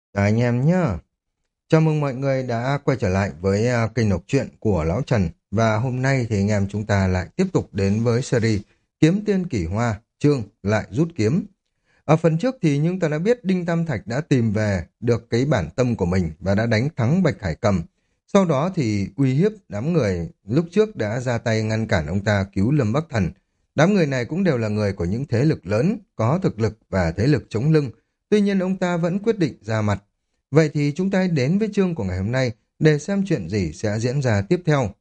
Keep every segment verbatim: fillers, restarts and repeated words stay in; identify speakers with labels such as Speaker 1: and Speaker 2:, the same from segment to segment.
Speaker 1: Chào anh em nhé. Chào mừng mọi người đã quay trở lại với à, kênh đọc truyện của Lão Trần. Và hôm nay thì anh em chúng ta lại tiếp tục đến với series Kiếm Tiên Kỳ Hoa, chương lại rút kiếm. Ở phần trước thì chúng ta đã biết Đinh Tam Thạch đã tìm về được cái bản tâm của mình và đã đánh thắng Bạch Hải Cầm. Sau đó thì uy hiếp đám người lúc trước đã ra tay ngăn cản ông ta cứu Lâm Bắc Thần. Đám người này cũng đều là người của những thế lực lớn, có thực lực và thế lực chống lưng. Tuy nhiên ông ta vẫn quyết định ra mặt. Vậy thì chúng ta hãy đến với chương của ngày hôm nay để xem chuyện gì sẽ diễn ra tiếp theo.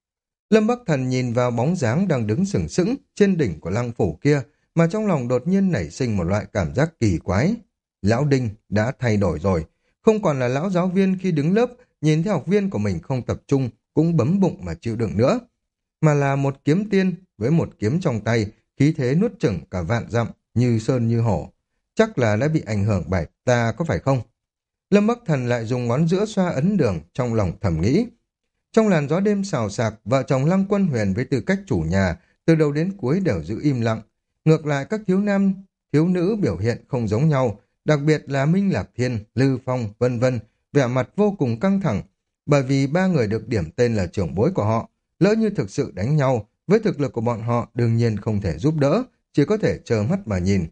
Speaker 1: Lâm Bắc Thần nhìn vào bóng dáng đang đứng sừng sững trên đỉnh của lăng phủ kia, mà trong lòng đột nhiên nảy sinh một loại cảm giác kỳ quái. Lão Đinh đã thay đổi rồi, không còn là lão giáo viên khi đứng lớp, nhìn thấy học viên của mình không tập trung, cũng bấm bụng mà chịu đựng nữa, mà là một kiếm tiên với một kiếm trong tay, khí thế nuốt chửng cả vạn dặm, như sơn như hổ. Chắc là đã bị ảnh hưởng bởi ta có phải không? Lâm Bắc Thần lại dùng ngón giữa xoa ấn đường, trong lòng thầm nghĩ. Trong làn gió đêm xào xạc, vợ chồng Lăng Quân Huyền với tư cách chủ nhà, từ đầu đến cuối đều giữ im lặng. Ngược lại các thiếu nam, thiếu nữ biểu hiện không giống nhau, đặc biệt là Minh Lạc Thiên, Lư Phong, vân vân, vẻ mặt vô cùng căng thẳng, bởi vì ba người được điểm tên là trưởng bối của họ. Lỡ như thực sự đánh nhau, với thực lực của bọn họ đương nhiên không thể giúp đỡ, chỉ có thể trơ mắt mà nhìn.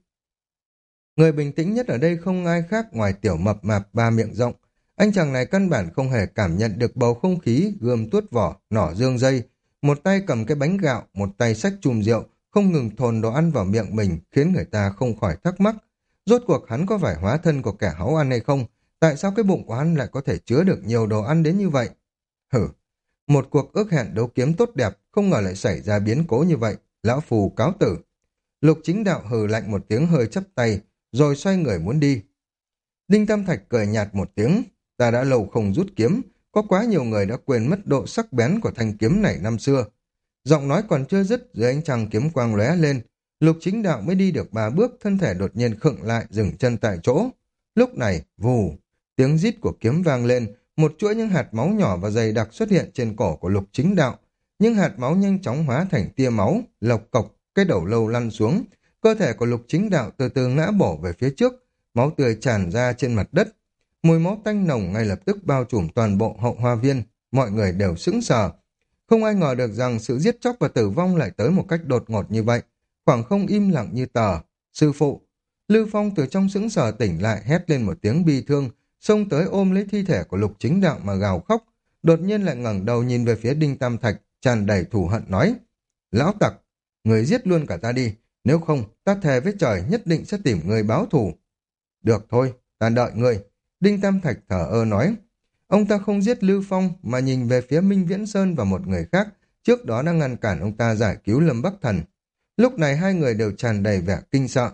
Speaker 1: Người bình tĩnh nhất ở đây không ai khác ngoài tiểu mập mạp ba miệng rộng. Anh chàng này căn bản không hề cảm nhận được bầu không khí gươm tuốt vỏ, nỏ dương dây. Một tay cầm cái bánh gạo, một tay xách chùm rượu, không ngừng thồn đồ ăn vào miệng mình, khiến người ta không khỏi thắc mắc. Rốt cuộc hắn có phải hóa thân của kẻ háu ăn hay không? Tại sao cái bụng của hắn lại có thể chứa được nhiều đồ ăn đến như vậy? Hử! Một cuộc ước hẹn đấu kiếm tốt đẹp, không ngờ lại xảy ra biến cố như vậy. Lão phù cáo tử. Lục Chính Đạo hừ lạnh một tiếng hơi chắp tay, rồi xoay người muốn đi. Đinh Tam Thạch cười nhạt một tiếng, ta đã lâu không rút kiếm, có quá nhiều người đã quên mất độ sắc bén của thanh kiếm này năm xưa. Giọng nói còn chưa dứt, dưới ánh trăng kiếm quang lóe lên, Lục Chính Đạo mới đi được ba bước, thân thể đột nhiên khựng lại, dừng chân tại chỗ. Lúc này, vù, tiếng rít của kiếm vang lên, một chuỗi những hạt máu nhỏ và dày đặc xuất hiện trên cổ của Lục Chính Đạo. Những hạt máu nhanh chóng hóa thành tia máu, lộc cộc, cái đầu lâu lăn xuống. Cơ thể của Lục Chính Đạo từ từ ngã bổ về phía trước, máu tươi tràn ra trên mặt đất. Mùi máu tanh nồng ngay lập tức bao trùm toàn bộ hậu hoa viên, mọi người đều sững sờ. Không ai ngờ được rằng sự giết chóc và tử vong lại tới một cách đột ngột như vậy. Khoảng không im lặng như tờ. Sư phụ! Lư Phong từ trong sững sờ tỉnh lại, hét lên một tiếng bi thương, xông tới ôm lấy thi thể của Lục Chính Đạo mà gào khóc. Đột nhiên lại ngẩng đầu nhìn về phía Đinh Tam Thạch, tràn đầy thù hận nói: Lão tặc! Người giết luôn cả ta đi, nếu không ta thề với trời nhất định sẽ tìm người báo thù. Được thôi, ta đợi người. Đinh Tam Thạch thở ơ nói. Ông ta không giết Lưu Phong mà nhìn về phía Minh Viễn Sơn và một người khác, trước đó đang ngăn cản ông ta giải cứu Lâm Bắc Thần. Lúc này hai người đều tràn đầy vẻ kinh sợ.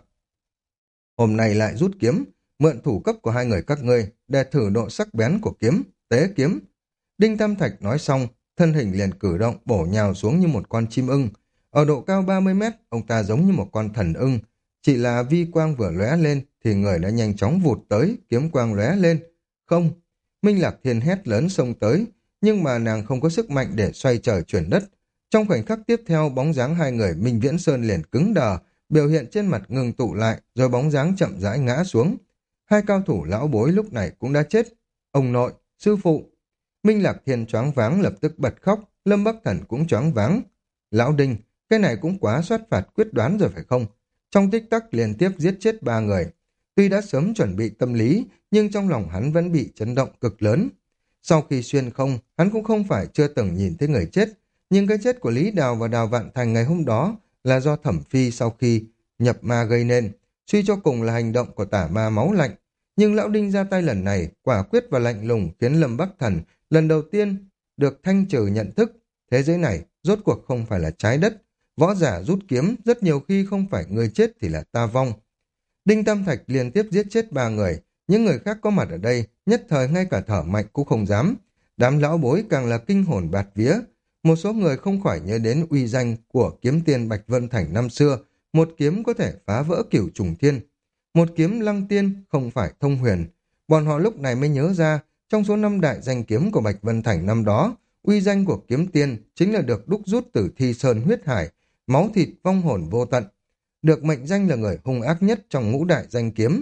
Speaker 1: Hôm nay lại rút kiếm, mượn thủ cấp của hai người các ngươi để thử độ sắc bén của kiếm, tế kiếm. Đinh Tam Thạch nói xong, thân hình liền cử động bổ nhào xuống như một con chim ưng. Ở độ cao ba mươi mét, ông ta giống như một con thần ưng. Chỉ là vi quang vừa lóe lên thì người đã nhanh chóng vụt tới, kiếm quang lóe lên. Không! Minh Lạc Thiên hét lớn xông tới, nhưng mà nàng không có sức mạnh để xoay trời chuyển đất. Trong khoảnh khắc tiếp theo, bóng dáng hai người Minh Viễn Sơn liền cứng đờ, biểu hiện trên mặt ngừng tụ lại, rồi bóng dáng chậm rãi ngã xuống. Hai cao thủ lão bối lúc này cũng đã chết. Ông nội, sư phụ! Minh Lạc Thiên choáng váng lập tức bật khóc, Lâm Bắc Thần cũng choáng váng. Lão Đinh, cái này cũng quá soát phạt quyết đoán rồi phải không? Trong tích tắc liên tiếp giết chết ba người. Tuy đã sớm chuẩn bị tâm lý, nhưng trong lòng hắn vẫn bị chấn động cực lớn. Sau khi xuyên không, hắn cũng không phải chưa từng nhìn thấy người chết, nhưng cái chết của Lý Đào và Đào Vạn Thành ngày hôm đó là do Thẩm Phi sau khi nhập ma gây nên, suy cho cùng là hành động của tả ma máu lạnh. Nhưng Lão Đinh ra tay lần này, quả quyết và lạnh lùng khiến Lâm Bắc Thần lần đầu tiên được thanh trừ nhận thức. Thế giới này rốt cuộc không phải là trái đất. Võ giả rút kiếm, rất nhiều khi không phải người chết thì là ta vong. Đinh Tam Thạch liên tiếp giết chết ba người, những người khác có mặt ở đây, nhất thời ngay cả thở mạnh cũng không dám. Đám lão bối càng là kinh hồn bạt vía. Một số người không khỏi nhớ đến uy danh của kiếm tiên Bạch Vân Thành năm xưa, một kiếm có thể phá vỡ cửu trùng thiên. Một kiếm lăng tiên không phải thông huyền. Bọn họ lúc này mới nhớ ra, trong số năm đại danh kiếm của Bạch Vân Thành năm đó, uy danh của kiếm tiên chính là được đúc rút từ Thi Sơn huyết hải, máu thịt vong hồn vô tận, được mệnh danh là người hung ác nhất trong ngũ đại danh kiếm.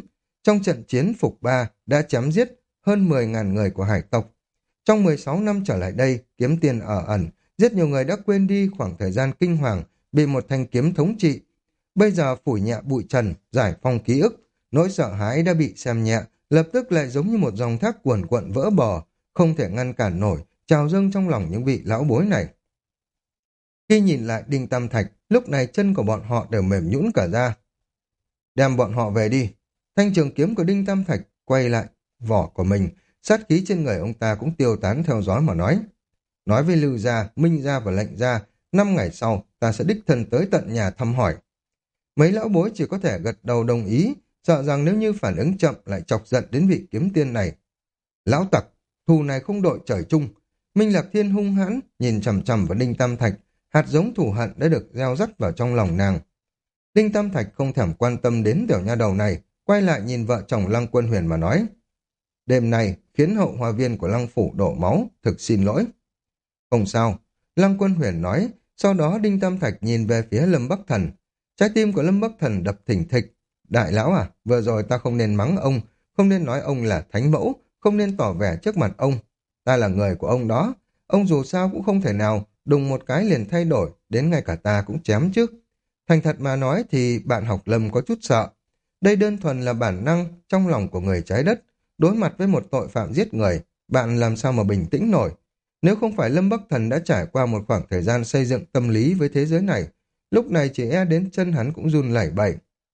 Speaker 1: Trong trận chiến Phục Ba đã chém giết hơn mười ngàn người của hải tộc. Trong mười sáu năm trở lại đây, kiếm tiền ở ẩn, rất nhiều người đã quên đi khoảng thời gian kinh hoàng bị một thanh kiếm thống trị. Bây giờ phủi nhẹ bụi trần, giải phong ký ức, nỗi sợ hãi đã bị xem nhẹ, lập tức lại giống như một dòng thác cuồn cuộn vỡ bờ, không thể ngăn cản nổi, trào dâng trong lòng những vị lão bối này. Khi nhìn lại Đinh Tam Thạch, lúc này chân của bọn họ đều mềm nhũn cả ra. Đem bọn họ về đi. Thanh trường kiếm của Đinh Tam Thạch quay lại vỏ của mình, sát khí trên người ông ta cũng tiêu tán theo gió mà nói. Nói với Lưu Gia, Minh Gia và Lệnh Gia, năm ngày sau ta sẽ đích thân tới tận nhà thăm hỏi. Mấy lão bối chỉ có thể gật đầu đồng ý, sợ rằng nếu như phản ứng chậm lại chọc giận đến vị kiếm tiên này. Lão tặc, thù này không đội trời chung. Minh Lạc Thiên hung hãn, nhìn chằm chằm vào Đinh Tam Thạch, hạt giống thù hận đã được gieo rắc vào trong lòng nàng. Đinh Tam Thạch không thèm quan tâm đến tiểu nha đầu này, quay lại nhìn vợ chồng Lăng Quân Huyền mà nói. Đêm nay khiến hậu hoa viên của Lăng Phủ đổ máu, thực xin lỗi. Không sao, Lăng Quân Huyền nói, sau đó Đinh Tam Thạch nhìn về phía Lâm Bắc Thần. Trái tim của Lâm Bắc Thần đập thình thịch. Đại lão à, vừa rồi ta không nên mắng ông, không nên nói ông là thánh mẫu, không nên tỏ vẻ trước mặt ông. Ta là người của ông đó, ông dù sao cũng không thể nào đùng một cái liền thay đổi, đến ngay cả ta cũng chém chứ. Thành thật mà nói thì bạn học Lâm có chút sợ. Đây đơn thuần là bản năng trong lòng của người trái đất. Đối mặt với một tội phạm giết người, bạn làm sao mà bình tĩnh nổi. Nếu không phải Lâm Bắc Thần đã trải qua một khoảng thời gian xây dựng tâm lý với thế giới này, lúc này chỉ e đến chân hắn cũng run lẩy bẩy.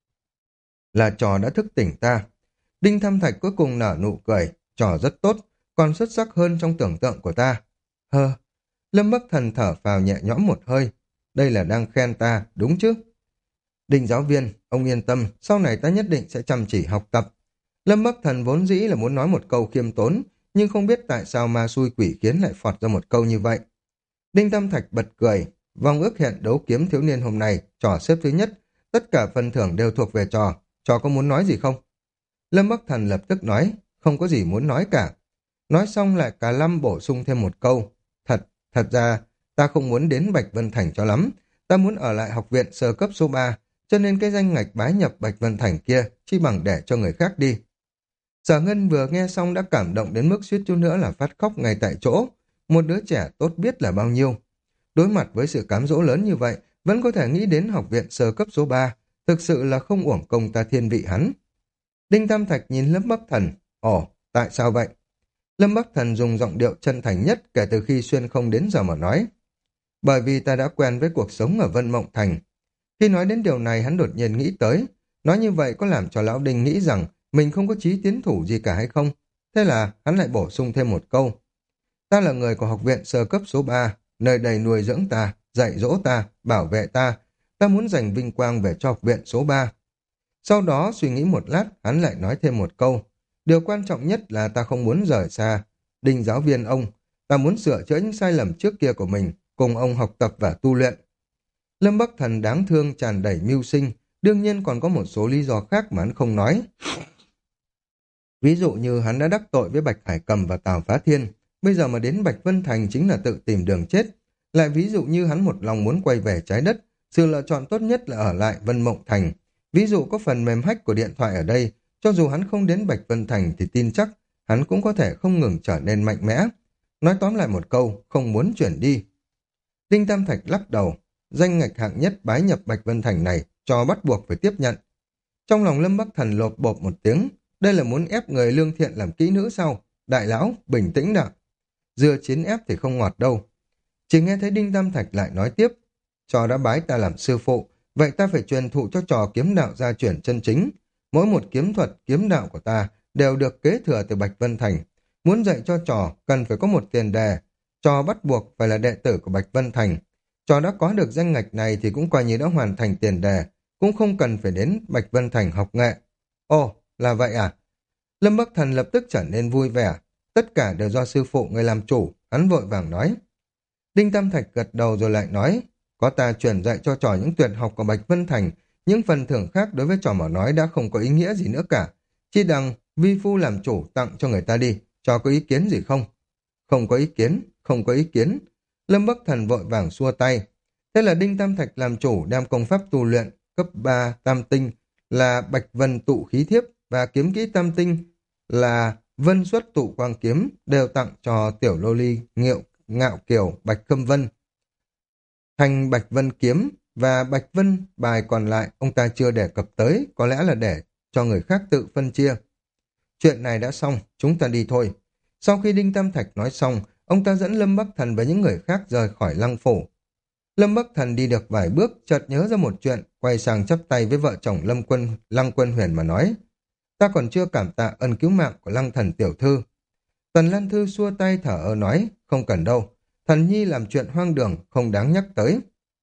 Speaker 1: Là trò đã thức tỉnh ta. Đinh Tham Thạch cuối cùng nở nụ cười, trò rất tốt, còn xuất sắc hơn trong tưởng tượng của ta. Hơ, Lâm Bắc Thần thở phào nhẹ nhõm một hơi. Đây là đang khen ta, đúng chứ? Đinh giáo viên, ông yên tâm, sau này ta nhất định sẽ chăm chỉ học tập. Lâm Bắc Thần vốn dĩ là muốn nói một câu khiêm tốn, nhưng không biết tại sao ma xui quỷ khiến lại phọt ra một câu như vậy. Đinh Tam Thạch bật cười, vòng ước hẹn đấu kiếm thiếu niên hôm nay, trò xếp thứ nhất, tất cả phần thưởng đều thuộc về trò, trò có muốn nói gì không? Lâm Bắc Thần lập tức nói, không có gì muốn nói cả. Nói xong lại cả Lâm bổ sung thêm một câu, thật, thật ra, ta không muốn đến Bạch Vân Thành cho lắm, ta muốn ở lại học viện sơ cấp số ba, cho nên cái danh ngạch bái nhập Bạch Vân Thành kia chi bằng để cho người khác đi. Sở Ngân vừa nghe xong đã cảm động đến mức suýt chút nữa là phát khóc ngay tại chỗ. Một đứa trẻ tốt biết là bao nhiêu. Đối mặt với sự cám dỗ lớn như vậy, vẫn có thể nghĩ đến học viện sơ cấp số ba, thực sự là không uổng công ta thiên vị hắn. Đinh Tam Thạch nhìn Lâm Bắc Thần, ồ, tại sao vậy? Lâm Bắc Thần dùng giọng điệu chân thành nhất kể từ khi xuyên không đến giờ mà nói. Bởi vì ta đã quen với cuộc sống ở Vân Mộng Thành. Khi nói đến điều này hắn đột nhiên nghĩ tới, nói như vậy có làm cho Lão Đinh nghĩ rằng mình không có chí tiến thủ gì cả hay không? Thế là hắn lại bổ sung thêm một câu. Ta là người của học viện sơ cấp số ba, nơi đây nuôi dưỡng ta, dạy dỗ ta, bảo vệ ta. Ta muốn giành vinh quang về cho học viện số ba. Sau đó suy nghĩ một lát, hắn lại nói thêm một câu. Điều quan trọng nhất là ta không muốn rời xa. Đinh giáo viên ông, ta muốn sửa chữa những sai lầm trước kia của mình, cùng ông học tập và tu luyện. Lâm Bắc Thần đáng thương tràn đầy mưu sinh, đương nhiên còn có một số lý do khác mà hắn không nói. Ví dụ như hắn đã đắc tội với Bạch Hải Cầm và Tào Phá Thiên, bây giờ mà đến Bạch Vân Thành chính là tự tìm đường chết. Lại ví dụ như hắn một lòng muốn quay về trái đất, sự lựa chọn tốt nhất là ở lại Vân Mộng Thành. Ví dụ có phần mềm hack của điện thoại ở đây, cho dù hắn không đến Bạch Vân Thành thì tin chắc hắn cũng có thể không ngừng trở nên mạnh mẽ. Nói tóm lại một câu, không muốn chuyển đi. Đinh Tam Thạch lắc đầu, danh ngạch hạng nhất bái nhập Bạch Vân Thành này cho bắt buộc phải tiếp nhận. Trong lòng Lâm Bắc Thần lột bột một tiếng, đây là muốn ép người lương thiện làm kỹ nữ sao? Đại lão, bình tĩnh nào. Dưa chiến ép thì không ngọt đâu. Chỉ nghe thấy Đinh Tam Thạch lại nói tiếp, trò đã bái ta làm sư phụ, vậy ta phải truyền thụ cho trò kiếm đạo gia truyền chân chính. Mỗi một kiếm thuật, kiếm đạo của ta đều được kế thừa từ Bạch Vân Thành. Muốn dạy cho trò cần phải có một tiền đề, trò bắt buộc phải là đệ tử của Bạch Vân Thành. Trò đã có được danh ngạch này thì cũng coi như đã hoàn thành tiền đề, cũng không cần phải đến Bạch Vân Thành học nghệ. Ồ, là vậy à? Lâm Bắc Thần lập tức trở nên vui vẻ. Tất cả đều do sư phụ người làm chủ, hắn vội vàng nói. Đinh Tam Thạch gật đầu rồi lại nói, có ta truyền dạy cho trò những tuyệt học của Bạch Vân Thành, những phần thưởng khác đối với trò mà nói đã không có ý nghĩa gì nữa cả. Chỉ đằng vi phu làm chủ tặng cho người ta đi, trò có ý kiến gì không? Không có ý kiến, không có ý kiến. Lâm Bắc Thần vội vàng xua tay. Thế là Đinh Tam Thạch làm chủ đem công pháp tu luyện cấp ba tam tinh là Bạch Vân tụ khí thiếp và kiếm kỹ tam tinh là Vân Xuất Tụ Quang Kiếm đều tặng cho tiểu lô ly Nghiệu Ngạo Kiều Bạch Khâm Vân. Thành Bạch Vân Kiếm và Bạch Vân bài còn lại ông ta chưa đề cập tới, có lẽ là để cho người khác tự phân chia. Chuyện này đã xong, chúng ta đi thôi. Sau khi Đinh Tam Thạch nói xong, ông ta dẫn Lâm Bắc Thần và những người khác rời khỏi lăng phủ. Lâm Bắc Thần đi được vài bước, chợt nhớ ra một chuyện, quay sang chắp tay với vợ chồng Lâm Quân, Lăng Quân Huyền mà nói: ta còn chưa cảm tạ ân cứu mạng của Lăng Thần tiểu thư. Tần Lan Thư xua tay thở ơ nói: không cần đâu, thần nhi làm chuyện hoang đường, không đáng nhắc tới.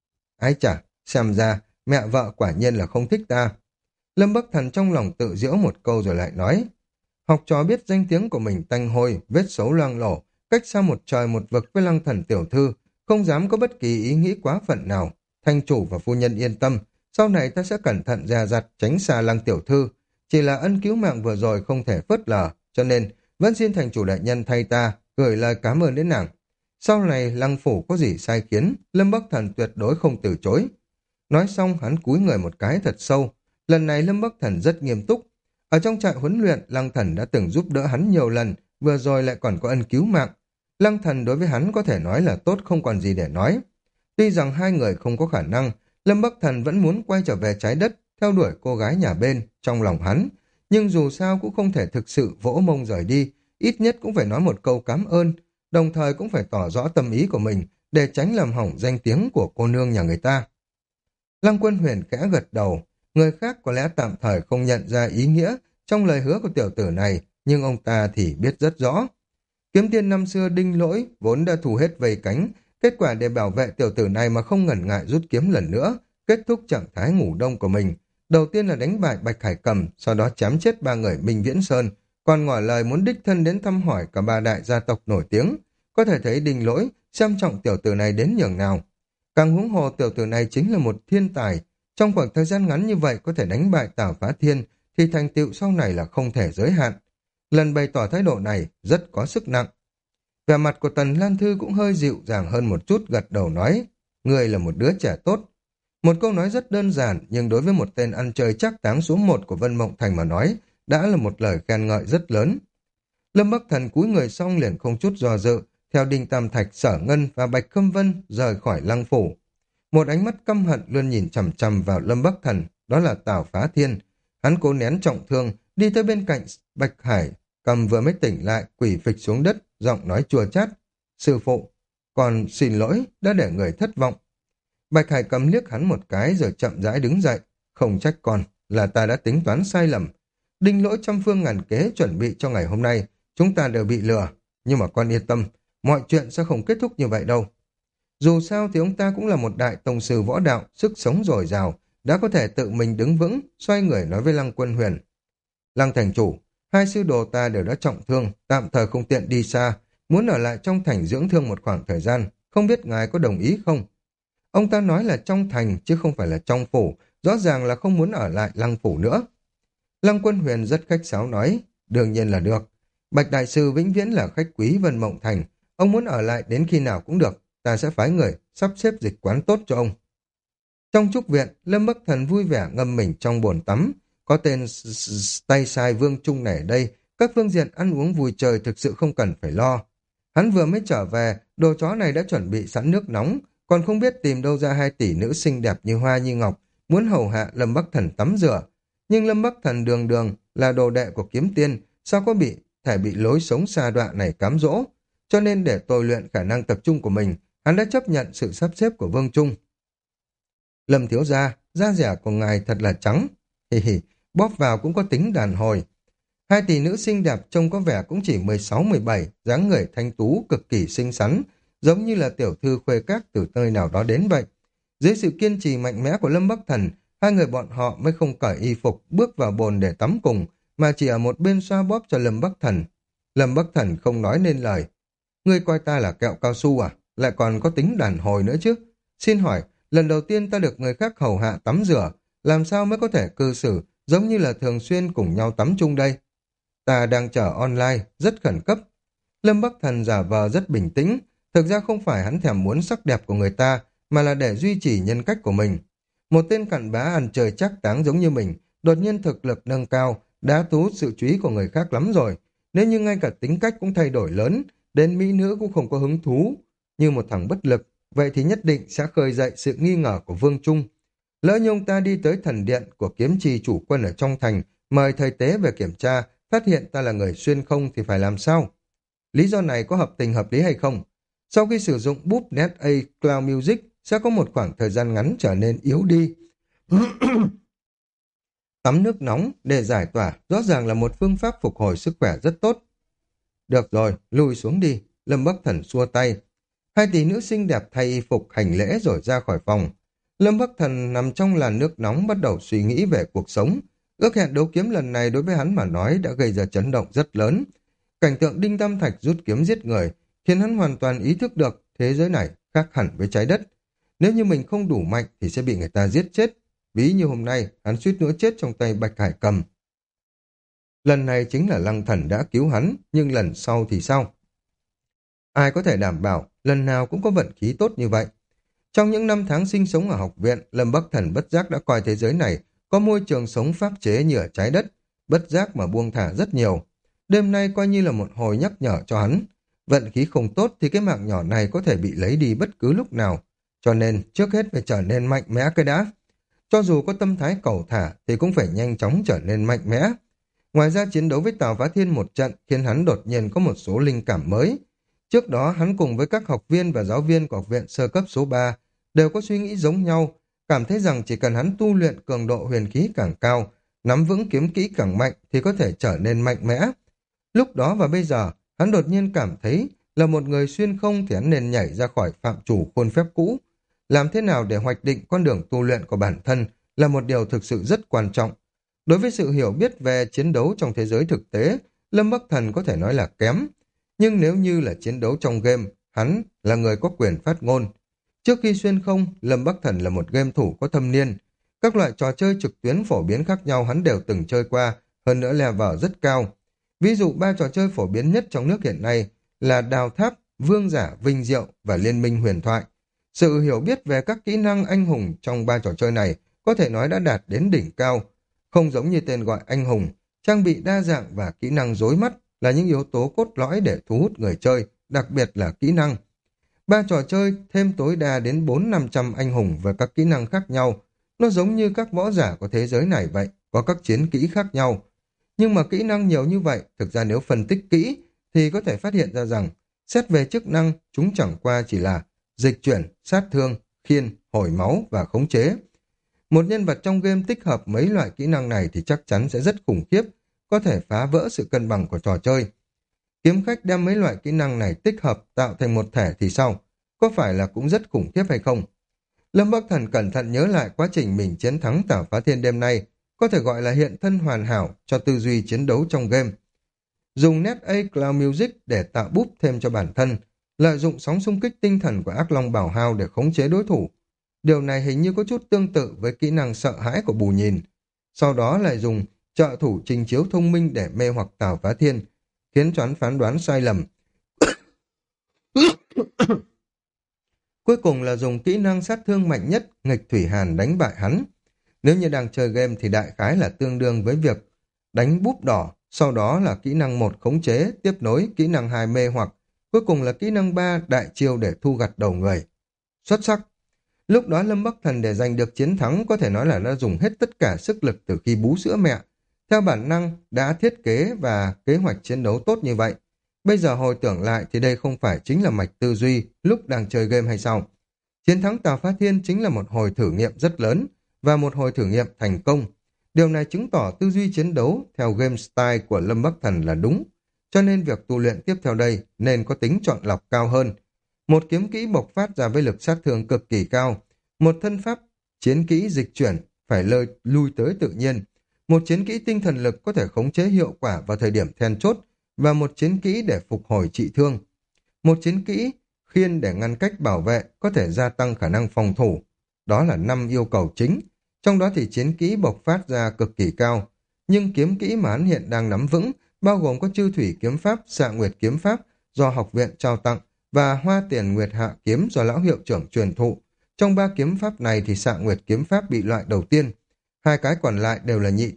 Speaker 1: Ái chà, xem ra mẹ vợ quả nhiên là không thích ta. Lâm Bắc Thần trong lòng tự giễu một câu rồi lại nói: học trò biết danh tiếng của mình tanh hôi, vết xấu loang lổ, cách xa một trời một vực với Lăng Thần tiểu thư, không dám có bất kỳ ý nghĩ quá phận nào. Thanh chủ và phu nhân yên tâm, sau này ta sẽ cẩn thận dè dặt tránh xa Lăng tiểu thư. Chỉ là ân cứu mạng vừa rồi không thể phớt lờ, cho nên vẫn xin thành chủ đại nhân thay ta gửi lời cảm ơn đến nàng. Sau này Lăng phủ có gì sai khiến, Lâm Bắc Thần tuyệt đối không từ chối. Nói xong hắn cúi người một cái thật sâu. Lần này Lâm Bắc Thần rất nghiêm túc. Ở trong trại huấn luyện, Lăng Thần đã từng giúp đỡ hắn nhiều lần, vừa rồi lại còn có ân cứu mạng. Lăng Thần đối với hắn có thể nói là tốt không còn gì để nói. Tuy rằng hai người không có khả năng, Lâm Bắc Thần vẫn muốn quay trở về trái đất, theo đuổi cô gái nhà bên, trong lòng hắn. Nhưng dù sao cũng không thể thực sự vỗ mông rời đi, ít nhất cũng phải nói một câu cảm ơn, đồng thời cũng phải tỏ rõ tâm ý của mình, để tránh làm hỏng danh tiếng của cô nương nhà người ta. Lăng Quân Huyền khẽ gật đầu, người khác có lẽ tạm thời không nhận ra ý nghĩa trong lời hứa của tiểu tử này, nhưng ông ta thì biết rất rõ. Kiếm tiên năm xưa Đinh Lỗi vốn đã thu hết vây cánh, kết quả để bảo vệ tiểu tử này mà không ngần ngại rút kiếm lần nữa, kết thúc trạng thái ngủ đông của mình. Đầu tiên là đánh bại Bạch Hải Cầm, sau đó chém chết ba người Minh Viễn Sơn, còn ngỏ lời muốn đích thân đến thăm hỏi cả ba đại gia tộc nổi tiếng. Có thể thấy Đinh Lỗi xem trọng tiểu tử này đến nhường nào. Càng huống hồ tiểu tử này chính là một thiên tài, trong khoảng thời gian ngắn như vậy có thể đánh bại Tào Phá Thiên, thì thành tựu sau này là không thể giới hạn. Lần bày tỏ thái độ này rất có sức nặng. Vẻ mặt của Tần Lan Thư cũng hơi dịu dàng hơn một chút, gật đầu nói: người là một đứa trẻ tốt. Một câu nói rất đơn giản, nhưng đối với một tên ăn chơi chắc táng số một của Vân Mộng Thành mà nói, đã là một lời khen ngợi rất lớn. Lâm Bắc Thần cúi người xong liền không chút do dự, theo Đinh Tam Thạch, Sở Ngân và Bạch Khâm Vân rời khỏi lăng phủ. Một ánh mắt căm hận luôn nhìn chằm chằm vào Lâm Bắc Thần, đó là Tào Phá Thiên. Hắn cố nén trọng thương, đi tới bên cạnh Bạch Hải Cầm vừa mới tỉnh lại, quỳ phịch xuống đất, giọng nói chua chát: sư phụ, còn xin lỗi đã để người thất vọng. Bạch Hải Cầm liếc hắn một cái rồi chậm rãi đứng dậy: không trách con, là ta đã tính toán sai lầm. Đinh Lỗi trăm phương ngàn kế chuẩn bị cho ngày hôm nay, chúng ta đều bị lừa, nhưng mà con yên tâm, mọi chuyện sẽ không kết thúc như vậy đâu. Dù sao thì ông ta cũng là một đại tông sư võ đạo, sức sống dồi dào, đã có thể tự mình đứng vững, xoay người nói với Lăng Quân Huyền: Lăng thành chủ, hai sư đồ ta đều đã trọng thương, tạm thời không tiện đi xa, muốn ở lại trong thành dưỡng thương một khoảng thời gian, không biết ngài có đồng ý không? Ông ta nói là trong thành chứ không phải là trong phủ, rõ ràng là không muốn ở lại Lăng phủ nữa. Lăng Quân Huyền rất khách sáo nói: đương nhiên là được. Bạch đại sư vĩnh viễn là khách quý Vân Mộng Thành, ông muốn ở lại đến khi nào cũng được, ta sẽ phái người sắp xếp dịch quán tốt cho ông. Trong trúc viện, Lâm Bắc Thần vui vẻ ngâm mình trong bồn tắm. Có tên tay sai Vương Trung này ở đây, các phương diện ăn uống vui chơi thực sự không cần phải lo. Hắn vừa mới trở về, đồ chó này đã chuẩn bị sẵn nước nóng, còn không biết tìm đâu ra hai tỷ nữ xinh đẹp như hoa như ngọc, muốn hầu hạ Lâm Bắc Thần tắm rửa. Nhưng Lâm Bắc Thần đường đường là đồ đệ của kiếm tiên, sao có bị thể bị lối sống xa đọa này cám dỗ. Cho nên để tôi luyện khả năng tập trung của mình, hắn đã chấp nhận sự sắp xếp của Vương Trung. Lâm thiếu gia, da dẻ của ngài thật là trắng. Hì hì, bóp vào cũng có tính đàn hồi. Hai tỷ nữ xinh đẹp trông có vẻ cũng chỉ mười sáu mười bảy, dáng người thanh tú cực kỳ xinh xắn, giống như là tiểu thư khuê các từ nơi nào đó đến vậy. Dưới sự kiên trì mạnh mẽ của Lâm Bắc Thần, hai người bọn họ mới không cởi y phục bước vào bồn để tắm cùng, mà chỉ ở một bên xoa bóp cho Lâm Bắc Thần. Lâm Bắc Thần không nói nên lời. Ngươi coi ta là kẹo cao su à? Lại còn có tính đàn hồi nữa chứ? Xin hỏi, lần đầu tiên ta được người khác hầu hạ tắm rửa, làm sao mới có thể cư xử giống như là thường xuyên cùng nhau tắm chung đây? Ta đang chờ online, rất khẩn cấp. Lâm Bắc Thần giả vờ rất bình tĩnh, thực ra không phải hắn thèm muốn sắc đẹp của người ta, mà là để duy trì nhân cách của mình. Một tên cặn bã ăn chơi chắc táng giống như mình, đột nhiên thực lực nâng cao, đã thu hút sự chú ý của người khác lắm rồi. Nếu như ngay cả tính cách cũng thay đổi lớn, đến mỹ nữ cũng không có hứng thú, như một thằng bất lực, vậy thì nhất định sẽ khơi dậy sự nghi ngờ của Vương Trung. Lỡ như ông ta đi tới thần điện của kiếm trì chủ quân ở trong thành, mời thầy tế về kiểm tra, phát hiện ta là người xuyên không thì phải làm sao? Lý do này có hợp tình hợp lý hay không? Sau khi sử dụng búp Net A Cloud Music, sẽ có một khoảng thời gian ngắn trở nên yếu đi. Tắm nước nóng để giải tỏa rõ ràng là một phương pháp phục hồi sức khỏe rất tốt. Được rồi, lùi xuống đi, Lâm Bắc Thần xua tay. Hai tỷ nữ xinh đẹp thay y phục hành lễ rồi ra khỏi phòng. Lâm Bắc Thần nằm trong làn nước nóng bắt đầu suy nghĩ về cuộc sống. Ước hẹn đấu kiếm lần này đối với hắn mà nói đã gây ra chấn động rất lớn. Cảnh tượng Đinh Tam Thạch rút kiếm giết người khiến hắn hoàn toàn ý thức được thế giới này khác hẳn với trái đất. Nếu như mình không đủ mạnh thì sẽ bị người ta giết chết. Ví như hôm nay, hắn suýt nữa chết trong tay Bạch Hải Cầm. Lần này chính là Lăng Thần đã cứu hắn, nhưng lần sau thì sao? Ai có thể đảm bảo lần nào cũng có vận khí tốt như vậy? Trong những năm tháng sinh sống ở học viện, Lâm Bắc Thần bất giác đã coi thế giới này có môi trường sống pháp chế như ở trái đất, bất giác mà buông thả rất nhiều. Đêm nay coi như là một hồi nhắc nhở cho hắn. Vận khí không tốt thì cái mạng nhỏ này có thể bị lấy đi bất cứ lúc nào. Cho nên trước hết phải trở nên mạnh mẽ cái đã. Cho dù có tâm thái cầu thả thì cũng phải nhanh chóng trở nên mạnh mẽ. Ngoài ra chiến đấu với Tào Phá Thiên một trận khiến hắn đột nhiên có một số linh cảm mới. Trước đó hắn cùng với các học viên và giáo viên của học viện sơ cấp số ba đều có suy nghĩ giống nhau, cảm thấy rằng chỉ cần hắn tu luyện cường độ huyền khí càng cao, nắm vững kiếm kỹ càng mạnh thì có thể trở nên mạnh mẽ. Lúc đó và bây giờ, hắn đột nhiên cảm thấy là một người xuyên không thì hắn nên nhảy ra khỏi phạm chủ khuôn phép cũ. Làm thế nào để hoạch định con đường tu luyện của bản thân là một điều thực sự rất quan trọng. Đối với sự hiểu biết về chiến đấu trong thế giới thực tế, Lâm Bắc Thần có thể nói là kém. Nhưng nếu như là chiến đấu trong game, hắn là người có quyền phát ngôn. Trước khi xuyên không, Lâm Bắc Thần là một game thủ có thâm niên. Các loại trò chơi trực tuyến phổ biến khác nhau hắn đều từng chơi qua, hơn nữa level rất cao. Ví dụ ba trò chơi phổ biến nhất trong nước hiện nay là Đào Tháp, Vương Giả, Vinh Diệu và Liên minh huyền thoại. Sự hiểu biết về các kỹ năng anh hùng trong ba trò chơi này có thể nói đã đạt đến đỉnh cao. Không giống như tên gọi anh hùng, trang bị đa dạng và kỹ năng rối mắt là những yếu tố cốt lõi để thu hút người chơi, đặc biệt là kỹ năng. Ba trò chơi thêm tối đa đến bốn năm trăm anh hùng và các kỹ năng khác nhau. Nó giống như các võ giả của thế giới này vậy, có các chiến kỹ khác nhau. Nhưng mà kỹ năng nhiều như vậy, thực ra nếu phân tích kỹ thì có thể phát hiện ra rằng xét về chức năng, chúng chẳng qua chỉ là dịch chuyển, sát thương, khiên, hồi máu và khống chế. Một nhân vật trong game tích hợp mấy loại kỹ năng này thì chắc chắn sẽ rất khủng khiếp, có thể phá vỡ sự cân bằng của trò chơi. Kiếm khách đem mấy loại kỹ năng này tích hợp tạo thành một thể thì sao? Có phải là cũng rất khủng khiếp hay không? Lâm Bắc Thần cẩn thận nhớ lại quá trình mình chiến thắng Tào Phá Thiên đêm nay, có thể gọi là hiện thân hoàn hảo cho tư duy chiến đấu trong game. Dùng Net A Cloud Music để tạo búp thêm cho bản thân, lợi dụng sóng xung kích tinh thần của Ác Long Bảo Hao để khống chế đối thủ. Điều này hình như có chút tương tự với kỹ năng sợ hãi của Bù Nhìn. Sau đó lại dùng trợ thủ trình chiếu thông minh để mê hoặc Tào Phá Thiên, khiến cho hắn phán đoán sai lầm. Cuối cùng là dùng kỹ năng sát thương mạnh nhất, nghịch thủy hàn đánh bại hắn. Nếu như đang chơi game thì đại khái là tương đương với việc đánh búp đỏ, sau đó là kỹ năng một khống chế, tiếp nối, kỹ năng hai mê hoặc, cuối cùng là kỹ năng ba đại chiêu để thu gặt đầu người. Xuất sắc! Lúc đó Lâm Bắc Thần để giành được chiến thắng có thể nói là đã dùng hết tất cả sức lực từ khi bú sữa mẹ. Theo bản năng, đã thiết kế và kế hoạch chiến đấu tốt như vậy. Bây giờ hồi tưởng lại thì đây không phải chính là mạch tư duy lúc đang chơi game hay sao? Chiến thắng Tào Phá Thiên chính là một hồi thử nghiệm rất lớn và một hồi thử nghiệm thành công. Điều này chứng tỏ tư duy chiến đấu theo game style của Lâm Bắc Thần là đúng. Cho nên việc tu luyện tiếp theo đây nên có tính chọn lọc cao hơn. Một kiếm kỹ bộc phát ra với lực sát thương cực kỳ cao. Một thân pháp chiến kỹ dịch chuyển phải lơi lui tới tự nhiên. Một chiến kỹ tinh thần lực có thể khống chế hiệu quả vào thời điểm then chốt và một chiến kỹ để phục hồi trị thương. Một chiến kỹ khiên để ngăn cách bảo vệ có thể gia tăng khả năng phòng thủ. Đó là năm yêu cầu chính. Trong đó thì chiến kỹ bộc phát ra cực kỳ cao. Nhưng kiếm kỹ mà hắn hiện đang nắm vững bao gồm có chư thủy kiếm pháp, xạ nguyệt kiếm pháp do học viện trao tặng và hoa tiền nguyệt hạ kiếm do lão hiệu trưởng truyền thụ. Trong ba kiếm pháp này thì xạ nguyệt kiếm pháp bị loại đầu tiên. Hai cái còn lại đều là nhị tinh,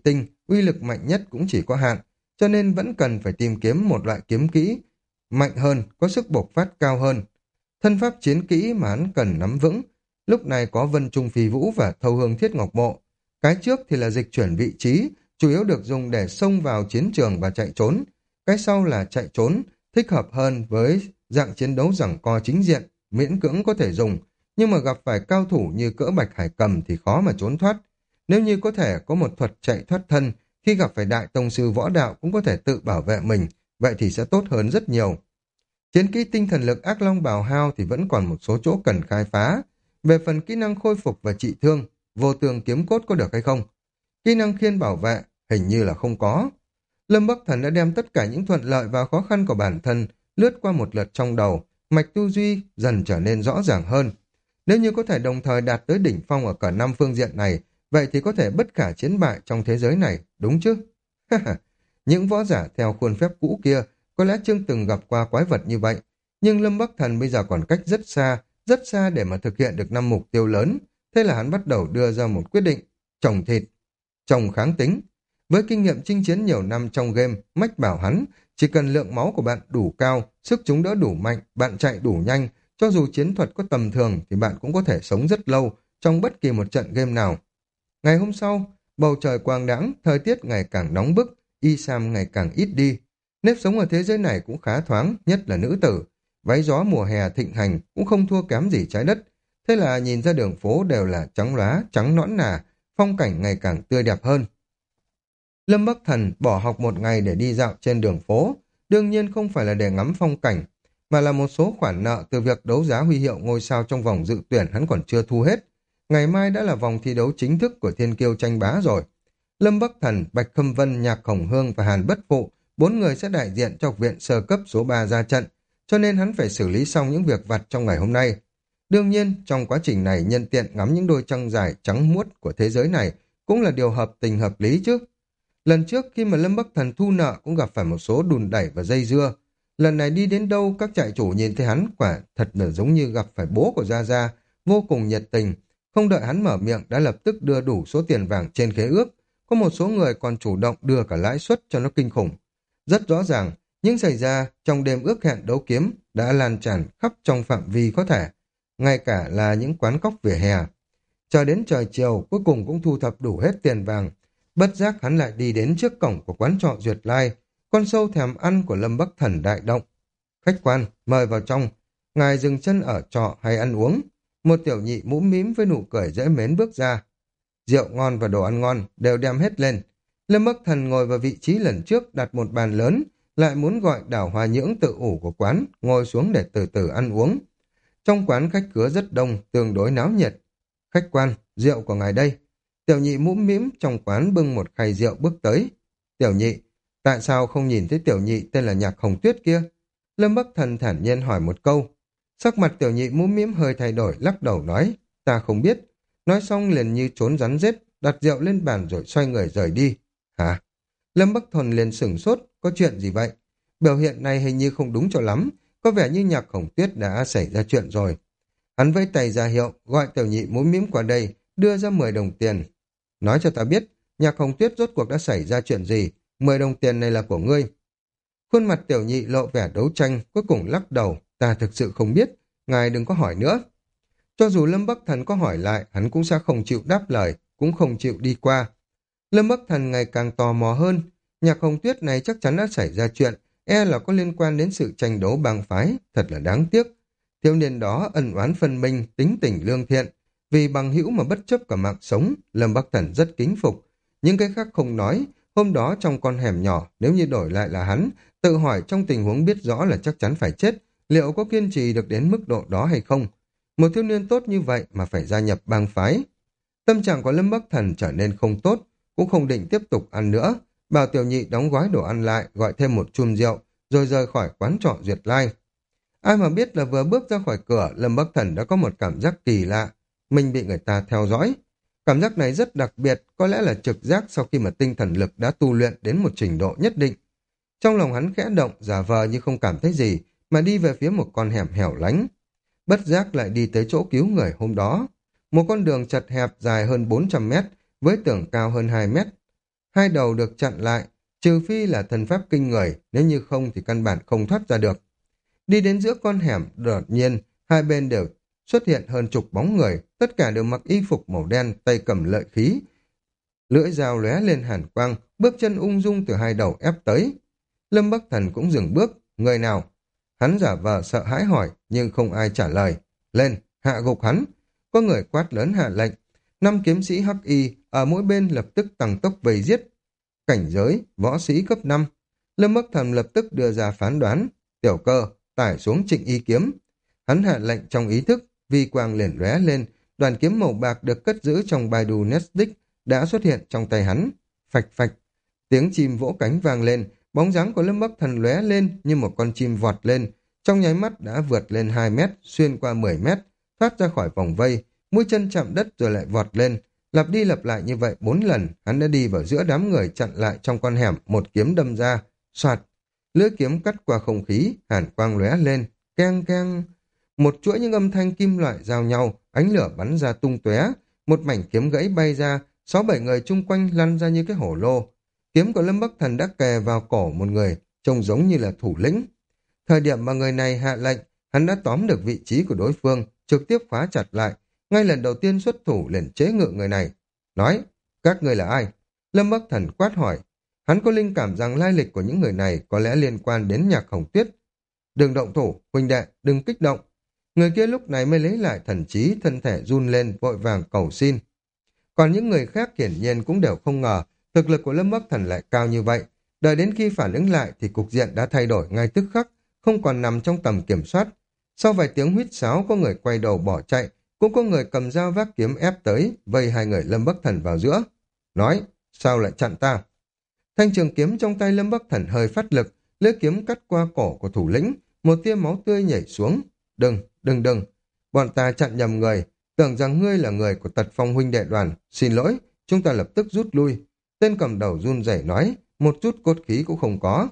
Speaker 1: uy lực mạnh nhất cũng chỉ có hạn, cho nên vẫn cần phải tìm kiếm một loại kiếm kỹ mạnh hơn, có sức bộc phát cao hơn. Thân pháp chiến kỹ mà hắn cần nắm vững, lúc này có Vân Trung Phi Vũ và Thâu Hương Thiết Ngọc Mộ. Cái trước thì là dịch chuyển vị trí, chủ yếu được dùng để xông vào chiến trường và chạy trốn. Cái sau là chạy trốn, thích hợp hơn với dạng chiến đấu giằng co chính diện, miễn cưỡng có thể dùng, nhưng mà gặp phải cao thủ như cỡ Bạch Hải Cầm thì khó mà trốn thoát. Nếu như có thể có một thuật chạy thoát thân, khi gặp phải đại tông sư võ đạo cũng có thể tự bảo vệ mình, vậy thì sẽ tốt hơn rất nhiều. Chiến kỹ tinh thần lực Ác Long Bào Hao thì vẫn còn một số chỗ cần khai phá. Về phần kỹ năng khôi phục và trị thương, vô tường kiếm cốt có được hay không? Kỹ năng khiên bảo vệ, hình như là không có. Lâm Bắc Thần đã đem tất cả những thuận lợi và khó khăn của bản thân lướt qua một lượt trong đầu, mạch tư duy dần trở nên rõ ràng hơn. Nếu như có thể đồng thời đạt tới đỉnh phong ở cả năm phương diện này, vậy thì có thể bất khả chiến bại trong thế giới này, đúng chứ? Những võ giả theo khuôn phép cũ kia có lẽ chưa từng gặp qua quái vật như vậy, nhưng Lâm Bắc Thần bây giờ còn cách rất xa, rất xa để mà thực hiện được năm mục tiêu lớn. Thế là hắn bắt đầu đưa ra một quyết định, trồng thịt, trồng kháng tính. Với kinh nghiệm chinh chiến nhiều năm trong game, mách bảo hắn, chỉ cần lượng máu của bạn đủ cao, sức chống đỡ đủ mạnh, bạn chạy đủ nhanh, cho dù chiến thuật có tầm thường thì bạn cũng có thể sống rất lâu trong bất kỳ một trận game nào. Ngày hôm sau, bầu trời quang đãng, thời tiết ngày càng nóng bức, y sam ngày càng ít đi. Nếp sống ở thế giới này cũng khá thoáng, nhất là nữ tử. Váy gió mùa hè thịnh hành cũng không thua kém gì trái đất. Thế là nhìn ra đường phố đều là trắng lóa, trắng nõn nà, phong cảnh ngày càng tươi đẹp hơn. Lâm Bắc Thần bỏ học một ngày để đi dạo trên đường phố, đương nhiên không phải là để ngắm phong cảnh, mà là một số khoản nợ từ việc đấu giá huy hiệu ngôi sao trong vòng dự tuyển hắn còn chưa thu hết. Ngày mai đã là vòng thi đấu chính thức của Thiên Kiêu tranh bá rồi. Lâm Bắc Thần, Bạch Khâm Vân, Nhạc Hồng Hương và Hàn Bất Phụ, bốn người sẽ đại diện cho học viện sơ cấp số ba ra trận, cho nên hắn phải xử lý xong những việc vặt trong ngày hôm nay. Đương nhiên, trong quá trình này nhân tiện ngắm những đôi trăng dài trắng muốt của thế giới này cũng là điều hợp tình hợp lý chứ. Lần trước khi mà Lâm Bắc Thần thu nợ cũng gặp phải một số đùn đẩy và dây dưa. Lần này đi đến đâu các trại chủ nhìn thấy hắn quả thật là giống như gặp phải bố của Gia Gia, vô cùng nhiệt tình. Không đợi hắn mở miệng đã lập tức đưa đủ số tiền vàng trên khế ước. Có một số người còn chủ động đưa cả lãi suất cho nó kinh khủng. Rất rõ ràng, những xảy ra trong đêm ước hẹn đấu kiếm đã lan tràn khắp trong phạm vi có thể, ngay cả là những quán cóc vỉa hè. Chờ đến trời chiều, cuối cùng cũng thu thập đủ hết tiền vàng. Bất giác hắn lại đi đến trước cổng của quán trọ Duyệt Lai, con sâu thèm ăn của Lâm Bắc Thần đại động. Khách quan, mời vào trong, ngài dừng chân ở trọ hay ăn uống. Một tiểu nhị mũm mĩm với nụ cười dễ mến bước ra. Rượu ngon và đồ ăn ngon đều đem hết lên. Lâm Bắc Thần ngồi vào vị trí lần trước đặt một bàn lớn, lại muốn gọi Đào Hoa Nhưỡng tự ủ của quán, ngồi xuống để từ từ ăn uống. Trong quán khách khứa rất đông, tương đối náo nhiệt. Khách quan, rượu của ngài đây. Tiểu nhị mũm mĩm trong quán bưng một khay rượu bước tới. Tiểu nhị, tại sao không nhìn thấy tiểu nhị tên là Nhạc Hồng Tuyết kia? Lâm Bắc Thần thản nhiên hỏi một câu. Sắc mặt tiểu nhị mũm mĩm hơi thay đổi, lắc đầu nói, ta không biết. Nói xong liền như trốn rắn rết, đặt rượu lên bàn rồi xoay người rời đi. Hả? Lâm Bắc Thần liền sửng sốt, có chuyện gì vậy? Biểu hiện này hình như không đúng cho lắm, có vẻ như Nhạc Hồng Tuyết đã xảy ra chuyện rồi. Hắn vẫy tay ra hiệu, gọi tiểu nhị mũm mĩm qua đây, đưa ra mười đồng tiền. Nói cho ta biết, Nhạc Hồng Tuyết rốt cuộc đã xảy ra chuyện gì, mười đồng tiền này là của ngươi. Khuôn mặt tiểu nhị lộ vẻ đấu tranh, cuối cùng lắc đầu, ta thực sự không biết, ngài đừng có hỏi nữa. Cho dù Lâm Bắc Thần có hỏi lại, hắn cũng sẽ không chịu đáp lời, cũng không chịu đi qua. Lâm Bắc Thần ngày càng tò mò hơn, Nhạc Hồng Tuyết này chắc chắn đã xảy ra chuyện, e là có liên quan đến sự tranh đấu bang phái, thật là đáng tiếc. Thiếu niên đó ân oán phân minh, tính tình lương thiện, vì bằng hữu mà bất chấp cả mạng sống, Lâm Bắc Thần rất kính phục. Những cái khác không nói, hôm đó trong con hẻm nhỏ, nếu như đổi lại là hắn, tự hỏi trong tình huống biết rõ là chắc chắn phải chết, liệu có kiên trì được đến mức độ đó hay không? Một thiếu niên tốt như vậy mà phải gia nhập bang phái. Tâm trạng của Lâm Bắc Thần trở nên không tốt, cũng không định tiếp tục ăn nữa, bảo tiểu nhị đóng gói đồ ăn lại, gọi thêm một chum rượu, rồi rời khỏi quán trọ Duyệt Lai. Ai mà biết là vừa bước ra khỏi cửa, Lâm Bắc Thần đã có một cảm giác kỳ lạ, mình bị người ta theo dõi. Cảm giác này rất đặc biệt, có lẽ là trực giác sau khi mà tinh thần lực đã tu luyện đến một trình độ nhất định. Trong lòng hắn khẽ động, giả vờ như không cảm thấy gì, mà đi về phía một con hẻm hẻo lánh. Bất giác lại đi tới chỗ cứu người hôm đó. Một con đường chật hẹp dài hơn bốn trăm mét, với tường cao hơn hai mét. hai đầu được chặn lại, trừ phi là thần pháp kinh người, nếu như không thì căn bản không thoát ra được. Đi đến giữa con hẻm, đột nhiên, hai bên đều xuất hiện hơn chục bóng người, tất cả đều mặc y phục màu đen, tay cầm lợi khí. Lưỡi dao lóe lên hàn quang, bước chân ung dung từ hai đầu ép tới. Lâm Bắc Thần cũng dừng bước, người nào? Hắn giả vờ sợ hãi hỏi, nhưng không ai trả lời. Lên, hạ gục hắn. Có người quát lớn hạ lệnh. Năm kiếm sĩ hắc y ở mỗi bên lập tức tăng tốc vây giết. Cảnh giới, võ sĩ cấp năm. Lâm Bắc Thần lập tức đưa ra phán đoán. Tiểu Cơ, tải xuống Trịnh Y kiếm. Hắn hạ lệnh trong ý thức, vi quang liền lóe lên, đoàn kiếm màu bạc được cất giữ trong Baidu Netdisk đã xuất hiện trong tay hắn. Phạch phạch, tiếng chim vỗ cánh vang lên, bóng dáng của Lâm Bắc Thần lóe lên như một con chim vọt lên, trong nháy mắt đã vượt lên hai mét, xuyên qua mười mét, thoát ra khỏi vòng vây, mũi chân chạm đất rồi lại vọt lên, lặp đi lặp lại như vậy bốn lần, hắn đã đi vào giữa đám người chặn lại trong con hẻm, một kiếm đâm ra, xoạt, lưỡi kiếm cắt qua không khí, hàn quang lóe lên, keng keng, một chuỗi những âm thanh kim loại giao nhau, ánh lửa bắn ra tung tóe, một mảnh kiếm gãy bay ra, sáu bảy người chung quanh lăn ra như cái hổ lô. Kiếm của Lâm Bắc Thần đã kề vào cổ một người, trông giống như là thủ lĩnh. Thời điểm mà người này hạ lệnh, hắn đã tóm được vị trí của đối phương, trực tiếp khóa chặt lại, ngay lần đầu tiên xuất thủ liền chế ngự người này. Nói, các ngươi là ai? Lâm Bắc Thần quát hỏi. Hắn có linh cảm rằng lai lịch của những người này có lẽ liên quan đến Nhạc Hồng Tuyết. Đừng động thủ, huynh đệ, đừng kích động. Người kia lúc này mới lấy lại thần trí, thân thể run lên, vội vàng cầu xin. Còn những người khác hiển nhiên cũng đều không ngờ thực lực của Lâm Bắc Thần lại cao như vậy. Đợi đến khi phản ứng lại thì cục diện đã thay đổi ngay tức khắc, không còn nằm trong tầm kiểm soát. Sau vài tiếng huýt sáo, có người quay đầu bỏ chạy, cũng có người cầm dao vác kiếm ép tới, vây hai người Lâm Bắc Thần vào giữa. Nói, sao lại chặn ta? Thanh trường kiếm trong tay Lâm Bắc Thần hơi phát lực, lưỡi kiếm cắt qua cổ của thủ lĩnh, một tia máu tươi nhảy xuống. Đừng, đừng đừng, bọn ta chặn nhầm người, tưởng rằng ngươi là người của Tật Phong huynh đệ đoàn, xin lỗi, chúng ta lập tức rút lui. Tên cầm đầu run rẩy nói, một chút cốt khí cũng không có.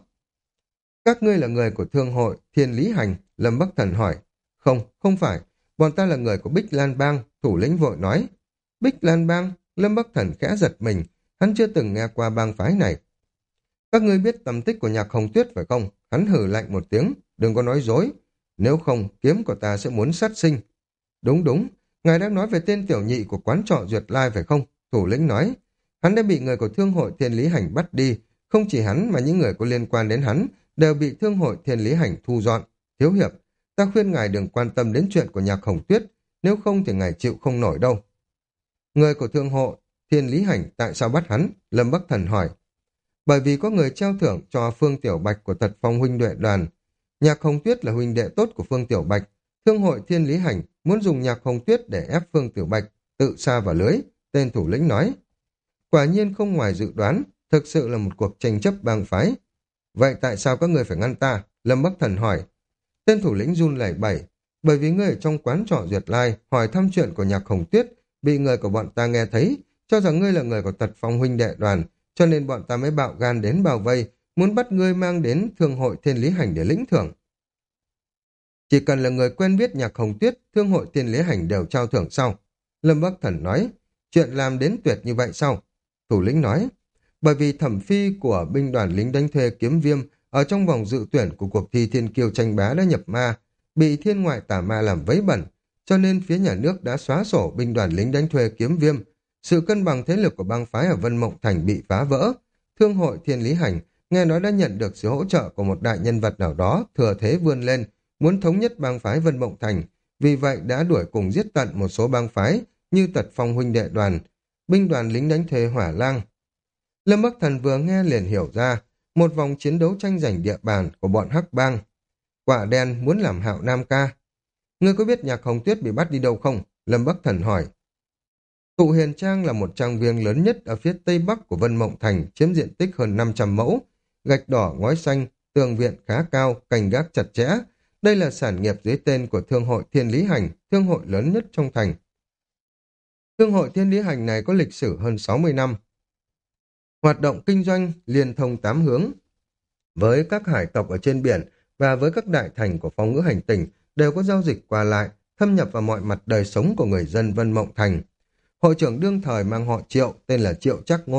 Speaker 1: Các ngươi là người của thương hội Thiên Lý Hành, Lâm Bắc Thần hỏi. Không, không phải, bọn ta là người của Bích Lan Bang, thủ lĩnh vội nói. Bích Lan Bang, Lâm Bắc Thần khẽ giật mình, hắn chưa từng nghe qua bang phái này. Các ngươi biết tầm tích của Nhạc Hồng Tuyết phải không? Hắn hử lạnh một tiếng, đừng có nói dối, nếu không kiếm của ta sẽ muốn sát sinh. Đúng đúng, ngài đang nói về tên tiểu nhị của quán trọ Duyệt Lai phải không? Thủ lĩnh nói. Hắn đã bị người của Thương hội Thiên Lý Hành bắt đi, không chỉ hắn mà những người có liên quan đến hắn đều bị Thương hội Thiên Lý Hành thu dọn. Thiếu hiệp, ta khuyên ngài đừng quan tâm đến chuyện của Nhạc Hồng Tuyết, nếu không thì ngài chịu không nổi đâu. Người của Thương hội Thiên Lý Hành tại sao bắt hắn? Lâm Bắc Thần hỏi. Bởi vì có người trao thưởng cho Phương Tiểu Bạch của Tật Phong huynh đệ đoàn. Nhạc Hồng Tuyết là huynh đệ tốt của Phương Tiểu Bạch. Thương hội Thiên Lý Hành muốn dùng Nhạc Hồng Tuyết để ép Phương Tiểu Bạch tự sa vào lưới, tên thủ lĩnh nói. Quả nhiên không ngoài dự đoán, thực sự là một cuộc tranh chấp bang phái. Vậy tại sao các người phải ngăn ta? Lâm Bắc Thần hỏi. Tên thủ lĩnh run lẩy bẩy, bởi vì người ở trong quán trọ Duyệt Lai hỏi thăm chuyện của Nhạc Hồng Tuyết, bị người của bọn ta nghe thấy, cho rằng ngươi là người của Tật Phong huynh đệ đoàn, cho nên bọn ta mới bạo gan đến bao vây, muốn bắt ngươi mang đến Thương hội Thiên Lý Hành để lĩnh thưởng. Chỉ cần là người quen biết Nhạc Hồng Tuyết, Thương hội Thiên Lý Hành đều trao thưởng sau. Lâm Bắc Thần nói, chuyện làm đến tuyệt như vậy sao? Thủ lĩnh nói, bởi vì thẩm phi của binh đoàn lính đánh thuê Kiếm Viêm ở trong vòng dự tuyển của cuộc thi Thiên Kiêu tranh bá đã nhập ma, bị thiên ngoại tà ma làm vấy bẩn, cho nên phía nhà nước đã xóa sổ binh đoàn lính đánh thuê Kiếm Viêm. Sự cân bằng thế lực của bang phái ở Vân Mộng Thành bị phá vỡ. Thương hội Thiên Lý Hành nghe nói đã nhận được sự hỗ trợ của một đại nhân vật nào đó, thừa thế vươn lên, muốn thống nhất bang phái Vân Mộng Thành, vì vậy đã đuổi cùng giết tận một số bang phái như Tật Phong huynh đệ đoàn, binh đoàn lính đánh thuê Hỏa Lang. Lâm Bắc Thần vừa nghe liền hiểu ra, một vòng chiến đấu tranh giành địa bàn của bọn Hắc Bang. Quả đen muốn làm Hạo Nam ca. Ngươi có biết Nhạc Hồng Tuyết bị bắt đi đâu không? Lâm Bắc Thần hỏi. Thụ Hiền Trang là một trang viên lớn nhất ở phía tây bắc của Vân Mộng Thành, chiếm diện tích hơn năm trăm mẫu, gạch đỏ ngói xanh, tường viện khá cao, canh gác chặt chẽ. Đây là sản nghiệp dưới tên của Thương hội Thiên Lý Hành, thương hội lớn nhất trong thành. Thương hội Thiên Lý Hành này có lịch sử hơn sáu mươi năm. Hoạt động kinh doanh liên thông tám hướng. Với các hải tộc ở trên biển và với các đại thành của phong ngữ hành tinh đều có giao dịch qua lại, thâm nhập vào mọi mặt đời sống của người dân Vân Mộng Thành. Hội trưởng đương thời mang họ Triệu, tên là Triệu Trác Ngôn,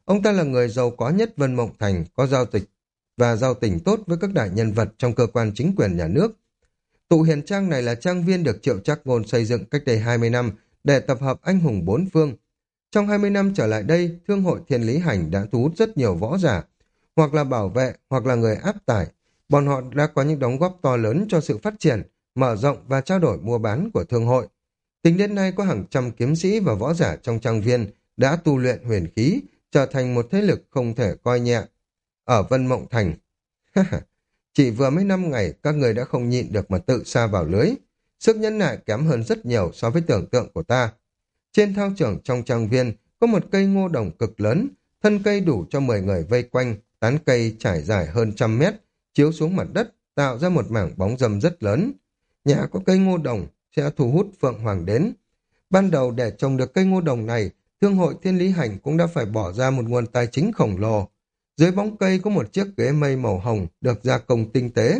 Speaker 1: Ông ta là người giàu có nhất Vân Mộng Thành, có giao dịch và giao tình tốt với các đại nhân vật trong cơ quan chính quyền nhà nước. Tụ Hiền Trang này là trang viên được Triệu Trác Ngôn xây dựng cách đây hai mươi năm để tập hợp anh hùng bốn phương. Trong hai mươi năm trở lại đây, Thương hội Thiên Lý Hành đã thu hút rất nhiều võ giả, hoặc là bảo vệ, hoặc là người áp tải. Bọn họ đã có những đóng góp to lớn cho sự phát triển, mở rộng và trao đổi mua bán của thương hội. Tính đến nay có hàng trăm kiếm sĩ và võ giả trong trang viên đã tu luyện huyền khí, trở thành một thế lực không thể coi nhẹ. Ở Vân Mộng Thành, chỉ vừa mấy năm ngày các người đã không nhịn được mà tự sa vào lưới. Sức nhẫn nại kém hơn rất nhiều so với tưởng tượng của ta. Trên thao trường trong trang viên có một cây ngô đồng cực lớn, thân cây đủ cho mười người vây quanh, tán cây trải dài hơn trăm mét, chiếu xuống mặt đất, tạo ra một mảng bóng râm rất lớn. Nhà có cây ngô đồng sẽ thu hút Phượng Hoàng đến. Ban đầu để trồng được cây ngô đồng này, Thương hội Thiên Lý Hành cũng đã phải bỏ ra một nguồn tài chính khổng lồ. Dưới bóng cây có một chiếc ghế mây màu hồng được gia công tinh tế.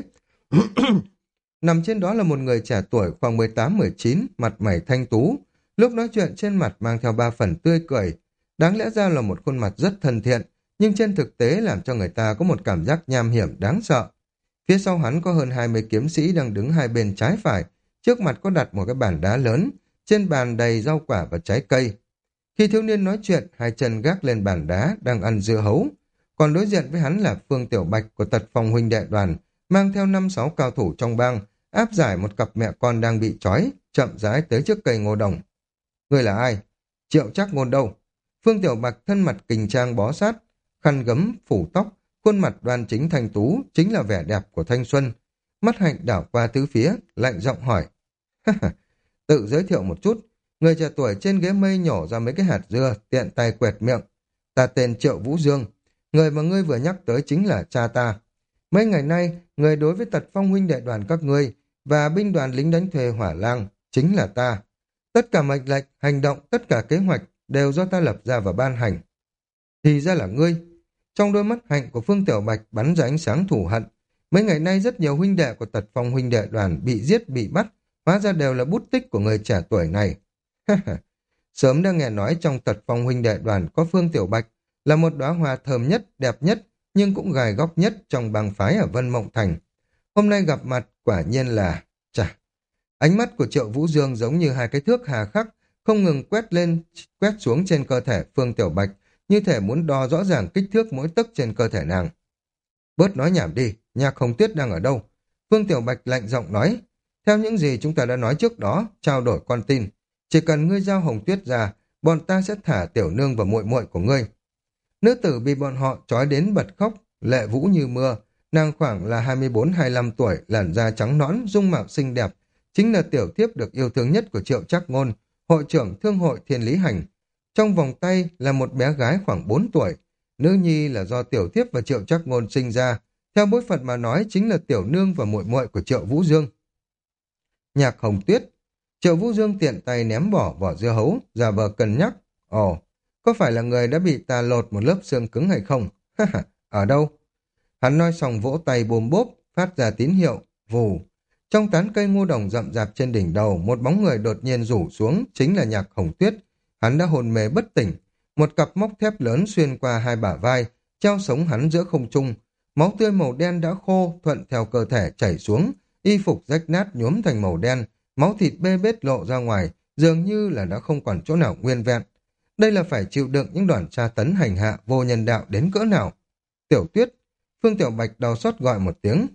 Speaker 1: Nằm trên đó là một người trẻ tuổi khoảng mười tám mười chín, mặt mày thanh tú. Lúc nói chuyện trên mặt mang theo ba phần tươi cười. Đáng lẽ ra là một khuôn mặt rất thân thiện, nhưng trên thực tế làm cho người ta có một cảm giác nham hiểm đáng sợ. Phía sau hắn có hơn hai mươi kiếm sĩ đang đứng hai bên trái phải, trước mặt có đặt một cái bàn đá lớn, trên bàn đầy rau quả và trái cây. Khi thiếu niên nói chuyện, hai chân gác lên bàn đá đang ăn dưa hấu. Còn đối diện với hắn là Phương Tiểu Bạch của Tật Phong huynh đệ đoàn, mang theo năm sáu cao thủ trong bang, áp giải một cặp mẹ con đang bị trói, chậm rãi tới trước cây ngô đồng. Người là ai? Triệu Trác Ngôn đâu? Phương Tiểu Bạch thân mặt kình trang bó sát, khăn gấm, phủ tóc, khuôn mặt đoan chính thanh tú, chính là vẻ đẹp của thanh xuân. Mắt hạnh đảo qua tứ phía, lạnh giọng hỏi. Tự giới thiệu một chút, người trẻ tuổi trên ghế mây nhổ ra mấy cái hạt dưa, tiện tay quẹt miệng. Ta tên Triệu Vũ Dương, người mà ngươi vừa nhắc tới chính là cha ta. Mấy ngày nay, người đối với Tật Phong huynh đệ đoàn các ngươi và binh đoàn lính đánh thuê Hỏa Lang chính là ta. Tất cả mệnh lệnh, hành động, tất cả kế hoạch đều do ta lập ra và ban hành. Thì ra là ngươi. Trong đôi mắt hạnh của Phương Tiểu Bạch bắn ra ánh sáng thù hận. Mấy ngày nay rất nhiều huynh đệ của Tật Phong huynh đệ đoàn bị giết bị bắt, hóa ra đều là bút tích của người trẻ tuổi này. Sớm đã nghe nói trong Tật Phong huynh đệ đoàn có Phương Tiểu Bạch là một đóa hoa thơm nhất, đẹp nhất, nhưng cũng gài góc nhất trong bang phái ở Vân Mộng Thành. Hôm nay gặp mặt quả nhiên là... Chà! Ánh mắt của Triệu Vũ Dương giống như hai cái thước hà khắc, không ngừng quét lên, quét xuống trên cơ thể Phương Tiểu Bạch, như thể muốn đo rõ ràng kích thước mỗi tấc trên cơ thể nàng. Bớt nói nhảm đi, Nhạc Hồng Tuyết đang ở đâu? Phương Tiểu Bạch lạnh giọng nói. Theo những gì chúng ta đã nói trước đó, trao đổi con tin. Chỉ cần ngươi giao Hồng Tuyết ra, bọn ta sẽ thả tiểu nương và muội muội của ngươi. Nữ tử bị bọn họ trói đến bật khóc, lệ vũ như mưa. Nàng khoảng là hai mươi bốn hai mươi lăm tuổi, làn da trắng nõn, dung mạo xinh đẹp. Chính là tiểu thiếp được yêu thương nhất của Triệu Trác Ngôn, hội trưởng Thương hội Thiên Lý Hành. Trong vòng tay là một bé gái khoảng bốn tuổi. Nữ nhi là do tiểu thiếp và Triệu Trác Ngôn sinh ra. Theo bối phận mà nói chính là tiểu nương và muội muội của Triệu Vũ Dương. Nhạc Hồng Tuyết. Triệu Vũ Dương tiện tay ném bỏ vỏ dưa hấu, giả vờ cân nhắc. Ồ, có phải là người đã bị ta lột một lớp xương cứng hay không? Ở đâu? Hắn nói xong vỗ tay bôm bốp, phát ra tín hiệu, vù. Trong tán cây ngô đồng rậm rạp trên đỉnh đầu, một bóng người đột nhiên rủ xuống, chính là Nhạc Hồng Tuyết. Hắn đã hồn mê bất tỉnh. Một cặp móc thép lớn xuyên qua hai bả vai, treo sống hắn giữa không trung. Máu tươi màu đen đã khô, thuận theo cơ thể chảy xuống, y phục rách nát nhuốm thành màu đen, máu thịt bê bết lộ ra ngoài, dường như là đã không còn chỗ nào nguyên vẹn. Đây là phải chịu đựng những đoàn tra tấn hành hạ vô nhân đạo đến cỡ nào. Tiểu Tuyết, Phương Tiểu Bạch đau xót gọi một tiếng.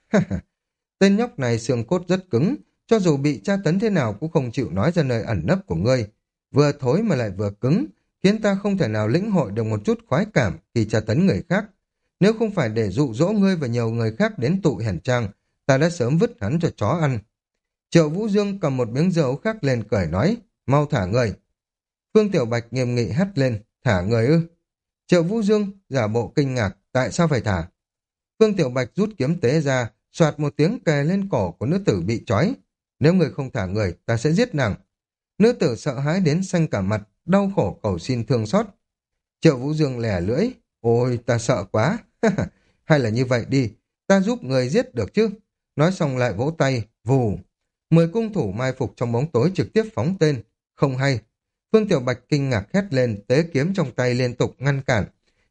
Speaker 1: Tên nhóc này xương cốt rất cứng, cho dù bị tra tấn thế nào cũng không chịu nói ra nơi ẩn nấp của ngươi. Vừa thối mà lại vừa cứng, khiến ta không thể nào lĩnh hội được một chút khoái cảm khi tra tấn người khác. Nếu không phải để dụ dỗ ngươi và nhiều người khác đến tụ hiển trang, ta đã sớm vứt hắn cho chó ăn. Triệu Vũ Dương cầm một miếng dầu khác lên cười nói, mau thả người. Phương Tiểu Bạch nghiêm nghị hắt lên, thả người ư? Triệu Vũ Dương giả bộ kinh ngạc, tại sao phải thả? Phương Tiểu Bạch rút kiếm tế ra, soạt một tiếng kề lên cổ của nữ tử bị trói. Nếu người không thả người, ta sẽ giết nàng. Nữ tử sợ hãi đến xanh cả mặt, đau khổ cầu xin thương xót. Triệu Vũ Dương lẻ lưỡi, ôi ta sợ quá. Hay là như vậy đi, ta giúp người giết được chứ? Nói xong lại vỗ tay, vù. Mười cung thủ mai phục trong bóng tối trực tiếp phóng tên. Không hay. Phương Tiểu Bạch kinh ngạc hét lên, tế kiếm trong tay liên tục ngăn cản.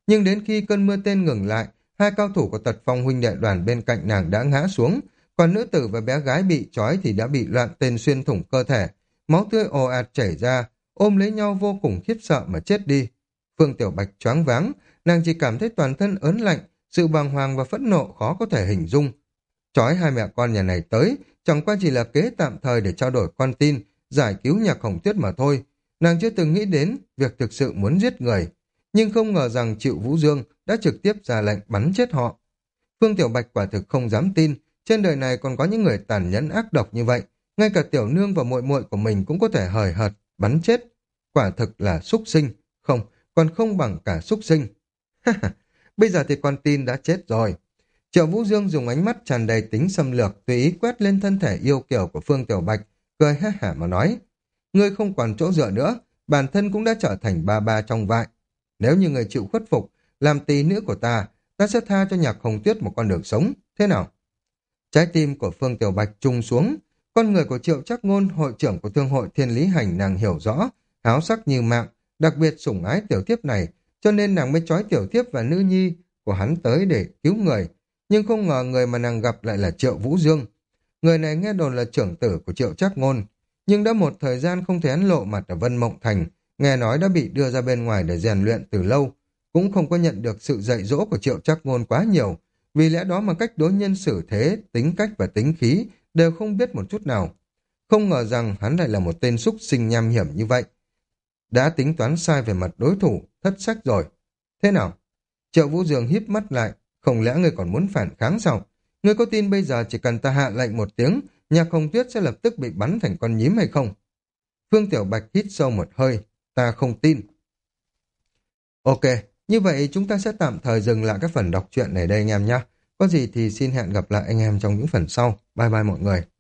Speaker 1: Nhưng đến khi cơn mưa tên ngừng lại, hai cao thủ của Tật Phong huynh đệ đoàn bên cạnh nàng đã ngã xuống, còn nữ tử và bé gái bị trói thì đã bị loạn tên xuyên thủng cơ thể, máu tươi ồ ạt chảy ra, ôm lấy nhau vô cùng khiếp sợ mà chết đi. Phương Tiểu Bạch choáng váng, nàng chỉ cảm thấy toàn thân ớn lạnh, sự bàng hoàng và phẫn nộ khó có thể hình dung. Trói hai mẹ con nhà này tới, chẳng qua chỉ là kế tạm thời để trao đổi con tin, giải cứu Nhạc Hồng Tuyết mà thôi. Nàng chưa từng nghĩ đến việc thực sự muốn giết người, nhưng không ngờ rằng Triệu Vũ Dương đã trực tiếp ra lệnh bắn chết họ. Phương Tiểu Bạch quả thực không dám tin, trên đời này còn có những người tàn nhẫn ác độc như vậy, ngay cả tiểu nương và muội muội của mình cũng có thể hời hợt bắn chết. Quả thực là súc sinh, không, còn không bằng cả súc sinh. Bây giờ thì con tin đã chết rồi. Triệu Vũ Dương dùng ánh mắt tràn đầy tính xâm lược tùy ý quét lên thân thể yêu kiều của Phương Tiểu Bạch, cười ha hả mà nói: ngươi không còn chỗ dựa nữa, bản thân cũng đã trở thành ba ba trong vại. Nếu như người chịu khuất phục, làm tỳ nữ của ta, ta sẽ tha cho Nhạc Hồng Tuyết một con đường sống, thế nào? Trái tim của Phương Tiểu Bạch trùng xuống, con người của Triệu Trác Ngôn, hội trưởng của Thương hội Thiên Lý Hành nàng hiểu rõ, háo sắc như mạng, đặc biệt sủng ái tiểu thiếp này, cho nên nàng mới trói tiểu thiếp và nữ nhi của hắn tới để cứu người. Nhưng không ngờ người mà nàng gặp lại là Triệu Vũ Dương. Người này nghe đồn là trưởng tử của Triệu Trác Ngôn, nhưng đã một thời gian không thấy hắn lộ mặt ở Vân Mộng Thành, nghe nói đã bị đưa ra bên ngoài để rèn luyện từ lâu, cũng không có nhận được sự dạy dỗ của Triệu Trác Ngôn quá nhiều, vì lẽ đó mà cách đối nhân xử thế, tính cách và tính khí đều không biết một chút nào. Không ngờ rằng hắn lại là một tên súc sinh nham hiểm như vậy. Đã tính toán sai về mặt đối thủ, thất sách rồi. Thế nào? Triệu Vũ Dương híp mắt lại, không lẽ ngươi còn muốn phản kháng sao? Ngươi có tin bây giờ chỉ cần ta hạ lệnh một tiếng, Nhạc Hồng Tuyết sẽ lập tức bị bắn thành con nhím hay không? Phương Tiểu Bạch hít sâu một hơi, ta không tin. Ok, như vậy chúng ta sẽ tạm thời dừng lại các phần đọc truyện này đây anh em nhé. Có gì thì xin hẹn gặp lại anh em trong những phần sau. Bye bye mọi người.